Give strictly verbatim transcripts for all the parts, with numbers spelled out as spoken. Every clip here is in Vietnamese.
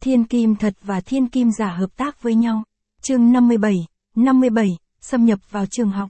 Thiên kim thật và thiên kim giả hợp tác với nhau. Chương năm mươi bảy, năm mươi bảy, xâm nhập vào trường học.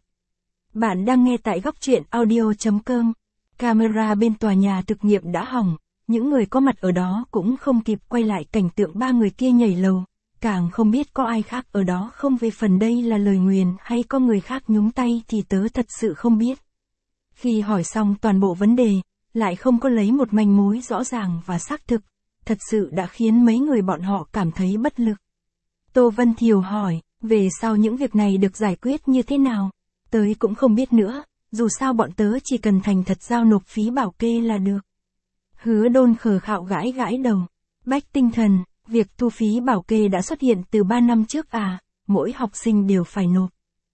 Bạn đang nghe tại góc truyện audio chấm com. Camera bên tòa nhà thực nghiệm đã hỏng, những người có mặt ở đó cũng không kịp quay lại cảnh tượng ba người kia nhảy lầu, càng không biết có ai khác ở đó không. Về phần đây là lời nguyền hay có người khác nhúng tay thì tớ thật sự không biết. Khi hỏi xong toàn bộ vấn đề, lại không có lấy một manh mối rõ ràng và xác thực, thật sự đã khiến mấy người bọn họ cảm thấy bất lực. Tô Vân Thiều hỏi, về sau những việc này được giải quyết như thế nào? Tớ cũng không biết nữa, dù sao bọn tớ chỉ cần thành thật giao nộp phí bảo kê là được. Hứa Đôn khờ khạo gãi gãi đầu. Bách Tinh Thần, việc thu phí bảo kê đã xuất hiện từ ba năm trước à, mỗi học sinh đều phải nộp.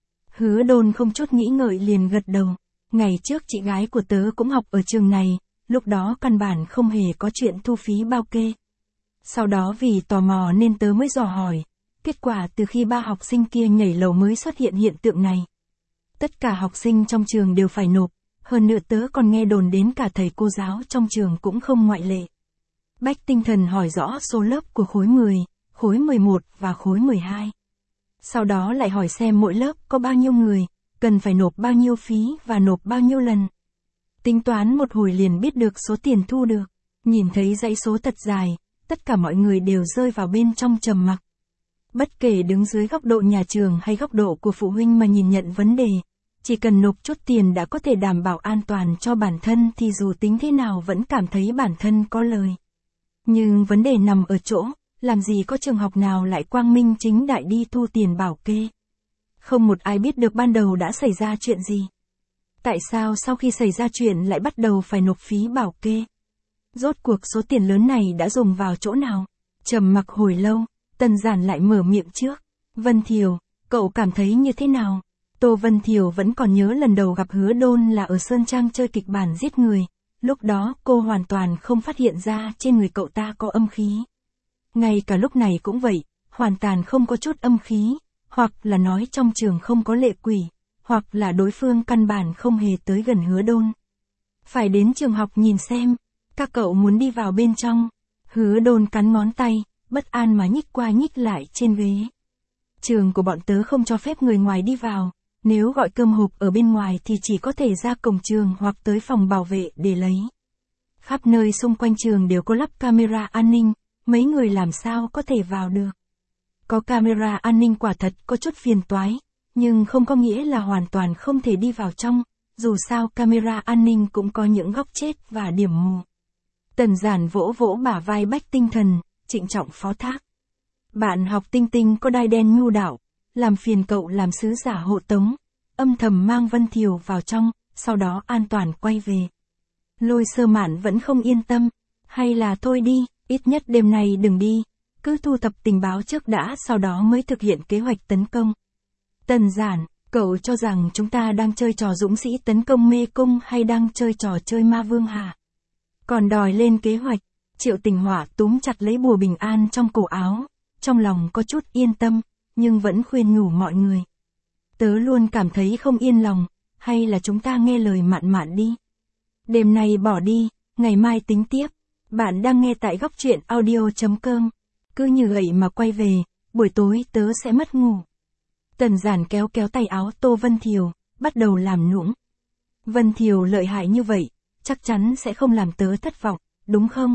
Hứa Đôn không chút nghĩ ngợi liền gật đầu. Ngày trước chị gái của tớ cũng học ở trường này, lúc đó căn bản không hề có chuyện thu phí bao kê. Sau đó vì tò mò nên tớ mới dò hỏi, kết quả từ khi ba học sinh kia nhảy lầu mới xuất hiện hiện tượng này. Tất cả học sinh trong trường đều phải nộp, hơn nữa tớ còn nghe đồn đến cả thầy cô giáo trong trường cũng không ngoại lệ. Bách Tinh Thần hỏi rõ số lớp của khối mười, khối mười một và khối mười hai. Sau đó lại hỏi xem mỗi lớp có bao nhiêu người, cần phải nộp bao nhiêu phí và nộp bao nhiêu lần. Tính toán một hồi liền biết được số tiền thu được. Nhìn thấy dãy số thật dài, tất cả mọi người đều rơi vào bên trong trầm mặc. Bất kể đứng dưới góc độ nhà trường hay góc độ của phụ huynh mà nhìn nhận vấn đề, chỉ cần nộp chút tiền đã có thể đảm bảo an toàn cho bản thân thì dù tính thế nào vẫn cảm thấy bản thân có lời. Nhưng vấn đề nằm ở chỗ, làm gì có trường học nào lại quang minh chính đại đi thu tiền bảo kê. Không một ai biết được ban đầu đã xảy ra chuyện gì. Tại sao sau khi xảy ra chuyện lại bắt đầu phải nộp phí bảo kê? Rốt cuộc số tiền lớn này đã dùng vào chỗ nào? Trầm mặc hồi lâu, Tần Giản lại mở miệng trước. Vân Thiều, cậu cảm thấy như thế nào? Tô Vân Thiều vẫn còn nhớ lần đầu gặp Hứa Đôn là ở Sơn Trang chơi kịch bản giết người. Lúc đó cô hoàn toàn không phát hiện ra trên người cậu ta có âm khí. Ngay cả lúc này cũng vậy, hoàn toàn không có chút âm khí, hoặc là nói trong trường không có lệ quỷ, hoặc là đối phương căn bản không hề tới gần Hứa Đôn. Phải đến trường học nhìn xem, các cậu muốn đi vào bên trong. Hứa Đôn cắn ngón tay, bất an mà nhích qua nhích lại trên ghế. Trường của bọn tớ không cho phép người ngoài đi vào, nếu gọi cơm hộp ở bên ngoài thì chỉ có thể ra cổng trường hoặc tới phòng bảo vệ để lấy. Khắp nơi xung quanh trường đều có lắp camera an ninh, mấy người làm sao có thể vào được. Có camera an ninh quả thật có chút phiền toái, nhưng không có nghĩa là hoàn toàn không thể đi vào trong, dù sao camera an ninh cũng có những góc chết và điểm mù. Tần Giản vỗ vỗ bả vai Bách Tinh Thần, trịnh trọng phó thác. Bạn học Tinh Tinh có đai đen nhu đạo, làm phiền cậu làm sứ giả hộ tống, âm thầm mang Vân Thiều vào trong, sau đó an toàn quay về. Lôi Sơ Mạn vẫn không yên tâm, hay là thôi đi, ít nhất đêm nay đừng đi, cứ thu thập tình báo trước đã sau đó mới thực hiện kế hoạch tấn công. Tần Giản, cậu cho rằng chúng ta đang chơi trò dũng sĩ tấn công mê cung hay đang chơi trò chơi ma vương hả? Còn đòi lên kế hoạch. Triệu Tình Hỏa túm chặt lấy bùa bình an trong cổ áo, trong lòng có chút yên tâm, nhưng vẫn khuyên nhủ mọi người. Tớ luôn cảm thấy không yên lòng, hay là chúng ta nghe lời Mạn Mạn đi. Đêm nay bỏ đi, ngày mai tính tiếp. Bạn đang nghe tại góc truyện audio chấm com. Cứ như vậy mà quay về, buổi tối tớ sẽ mất ngủ. Tần Giản kéo kéo tay áo Tô Vân Thiều, bắt đầu làm nũng. Vân Thiều lợi hại như vậy, chắc chắn sẽ không làm tớ thất vọng, đúng không?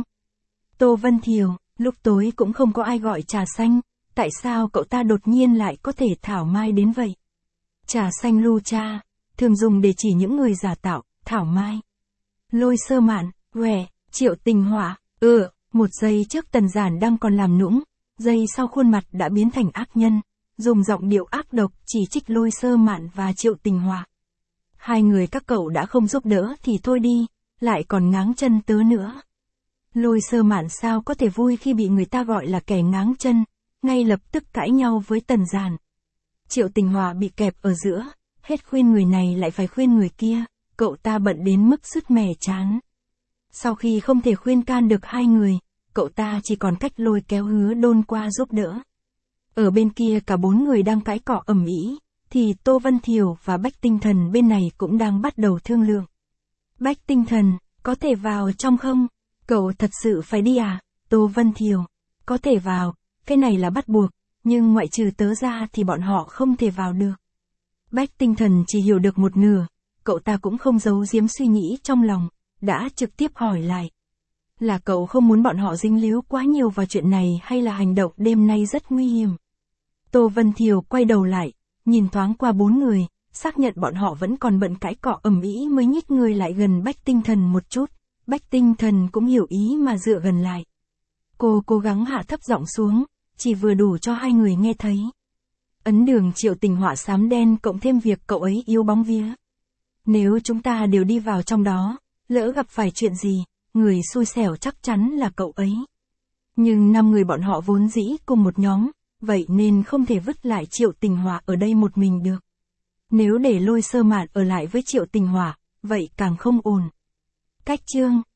Tô Vân Thiều, lúc tối cũng không có ai gọi trà xanh, tại sao cậu ta đột nhiên lại có thể thảo mai đến vậy? Trà xanh lu cha, thường dùng để chỉ những người giả tạo, thảo mai. Lôi Sơ Mạn, quẻ, Triệu Tình Hỏa, ừ, một giây trước Tần Giản đang còn làm nũng, giây sau khuôn mặt đã biến thành ác nhân, dùng giọng điệu ác độc chỉ trích Lôi Sơ Mạn và Triệu Tình Hỏa. Hai người các cậu đã không giúp đỡ thì thôi đi, lại còn ngáng chân tớ nữa. Lôi Sơ Mạn sao có thể vui khi bị người ta gọi là kẻ ngáng chân, ngay lập tức cãi nhau với Tần Giản. Triệu Tình Hỏa bị kẹp ở giữa, hết khuyên người này lại phải khuyên người kia, cậu ta bận đến mức sứt mẻ chán. Sau khi không thể khuyên can được hai người, cậu ta chỉ còn cách lôi kéo Hứa Đôn qua giúp đỡ. Ở bên kia cả bốn người đang cãi cọ ầm ĩ, thì Tô Vân Thiều và Bách Tinh Thần bên này cũng đang bắt đầu thương lượng. Bách Tinh Thần, có thể vào trong không? Cậu thật sự phải đi à? Tô Vân Thiều. Có thể vào, cái này là bắt buộc, nhưng ngoại trừ tớ ra thì bọn họ không thể vào được. Bách Tinh Thần chỉ hiểu được một nửa, cậu ta cũng không giấu giếm suy nghĩ trong lòng, đã trực tiếp hỏi lại. Là cậu không muốn bọn họ dính líu quá nhiều vào chuyện này hay là hành động đêm nay rất nguy hiểm? Tô Vân Thiều quay đầu lại, nhìn thoáng qua bốn người, xác nhận bọn họ vẫn còn bận cãi cọ ầm ĩ mới nhích người lại gần Bách Tinh Thần một chút. Bách Tinh Thần cũng hiểu ý mà dựa gần lại. Cô cố gắng hạ thấp giọng xuống, chỉ vừa đủ cho hai người nghe thấy. Ấn đường Triệu Tình Họa xám đen cộng thêm việc cậu ấy yêu bóng vía. Nếu chúng ta đều đi vào trong đó, lỡ gặp phải chuyện gì, người xui xẻo chắc chắn là cậu ấy. Nhưng năm người bọn họ vốn dĩ cùng một nhóm, vậy nên không thể vứt lại Triệu Tình Họa ở đây một mình được. Nếu để Lôi Sơ Mạn ở lại với Triệu Tình Họa, vậy càng không ổn. Cách chương